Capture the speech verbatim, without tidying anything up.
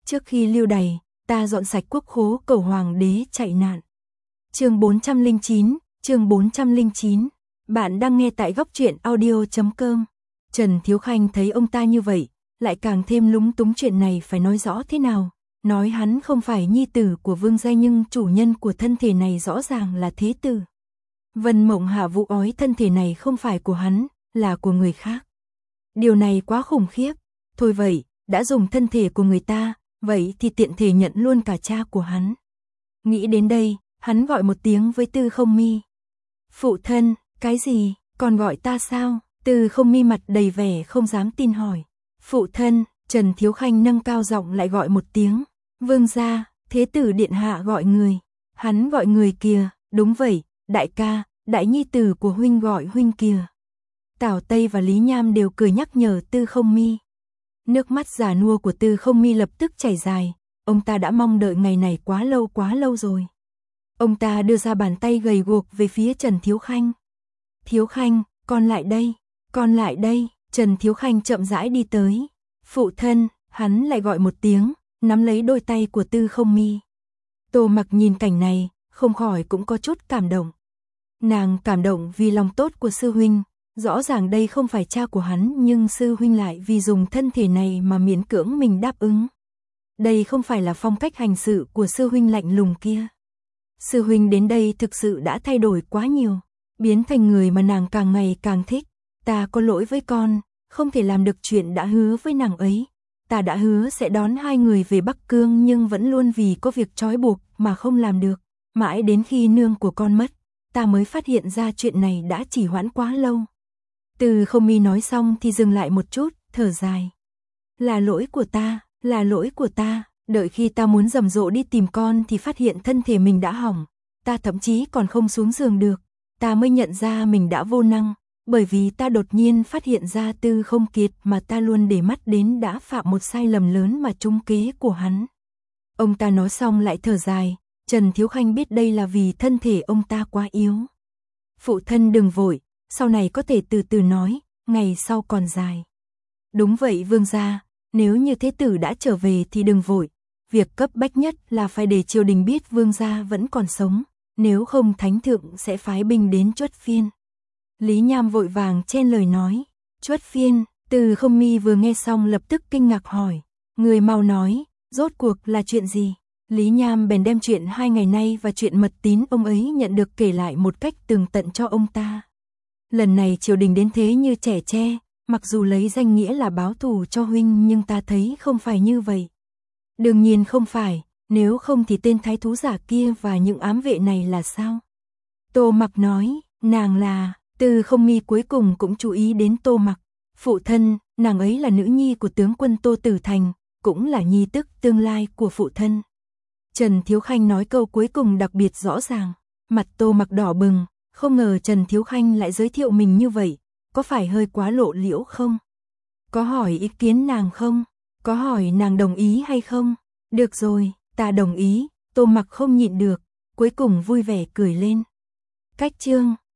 Trước khi lưu đày, ta dọn sạch quốc khố cầu hoàng đế chạy nạn. Chương bốn trăm lẻ chín, chương bốn trăm lẻ chín. Bạn đang nghe tại góc truyện audio chấm com. Trần Thiếu Khanh thấy ông ta như vậy, lại càng thêm lúng túng, chuyện này phải nói rõ thế nào. Nói hắn không phải nhi tử của Vương gia nhưng chủ nhân của thân thể này rõ ràng là thế tử. Vân Mộng Hạ vụ ói thân thể này không phải của hắn, là của người khác. Điều này quá khủng khiếp. Thôi vậy, đã dùng thân thể của người ta, vậy thì tiện thể nhận luôn cả cha của hắn. Nghĩ đến đây, hắn gọi một tiếng với Tư Không Mi. Phụ thân, cái gì, còn gọi ta sao? Tư Không Mi mặt đầy vẻ không dám tin hỏi. Phụ thân, Trần Thiếu Khanh nâng cao giọng lại gọi một tiếng. Vương gia, thế tử điện hạ gọi người. Hắn gọi người kìa, đúng vậy, đại ca, đại nhi tử của huynh gọi huynh kìa. Tào Tây và Lý Nham đều cười nhắc nhở Tư Không Mi. Nước mắt già nua của Tư Không Mi lập tức chảy dài, ông ta đã mong đợi ngày này quá lâu quá lâu rồi. Ông ta đưa ra bàn tay gầy guộc về phía Trần Thiếu Khanh. Thiếu Khanh, con lại đây, con lại đây. Trần Thiếu Khanh chậm rãi đi tới. Phụ thân, hắn lại gọi một tiếng, nắm lấy đôi tay của Tư Không Mi. Tô Mặc nhìn cảnh này, không khỏi cũng có chút cảm động. Nàng cảm động vì lòng tốt của sư huynh. Rõ ràng đây không phải cha của hắn nhưng sư huynh lại vì dùng thân thể này mà miễn cưỡng mình đáp ứng. Đây không phải là phong cách hành sự của sư huynh lạnh lùng kia. Sư huynh đến đây thực sự đã thay đổi quá nhiều, biến thành người mà nàng càng ngày càng thích. Ta có lỗi với con, không thể làm được chuyện đã hứa với nàng ấy. Ta đã hứa sẽ đón hai người về Bắc Cương nhưng vẫn luôn vì có việc trói buộc mà không làm được. Mãi đến khi nương của con mất, ta mới phát hiện ra chuyện này đã trì hoãn quá lâu. Tư Không Mi nói xong thì dừng lại một chút, thở dài. Là lỗi của ta, là lỗi của ta, đợi khi ta muốn rầm rộ đi tìm con thì phát hiện thân thể mình đã hỏng, ta thậm chí còn không xuống giường được, ta mới nhận ra mình đã vô năng, bởi vì ta đột nhiên phát hiện ra Tư Không Kiệt mà ta luôn để mắt đến đã phạm một sai lầm lớn mà trúng kế của hắn. Ông ta nói xong lại thở dài, Trần Thiếu Khanh biết đây là vì thân thể ông ta quá yếu. Phụ thân đừng vội, sau này có thể từ từ nói, ngày sau còn dài. Đúng vậy vương gia, nếu như thế tử đã trở về thì đừng vội, việc cấp bách nhất là phải để triều đình biết vương gia vẫn còn sống, nếu không thánh thượng sẽ phái binh đến Chuất Phiên. Lý Nham vội vàng chen lời nói, Chuất Phiên. Tư Không Mi vừa nghe xong lập tức kinh ngạc hỏi, người mau nói, rốt cuộc là chuyện gì? Lý Nham bèn đem chuyện hai ngày nay và chuyện mật tín ông ấy nhận được kể lại một cách tường tận cho ông ta. Lần này triều đình đến thế như trẻ tre, mặc dù lấy danh nghĩa là báo thù cho huynh nhưng ta thấy không phải như vậy. Đương nhiên không phải, nếu không thì tên thái thú giả kia và những ám vệ này là sao? Tô Mặc nói, nàng là, Tư Không Mi cuối cùng cũng chú ý đến Tô Mặc. Phụ thân, nàng ấy là nữ nhi của tướng quân Tô Tử Thành, cũng là nhi tức tương lai của phụ thân. Trần Thiếu Khanh nói câu cuối cùng đặc biệt rõ ràng, mặt Tô Mặc đỏ bừng. Không ngờ Trần Thiếu Khanh lại giới thiệu mình như vậy, có phải hơi quá lộ liễu không? Có hỏi ý kiến nàng không? Có hỏi nàng đồng ý hay không? Được rồi, ta đồng ý. Tô Mặc không nhịn được, cuối cùng vui vẻ cười lên. Cách chương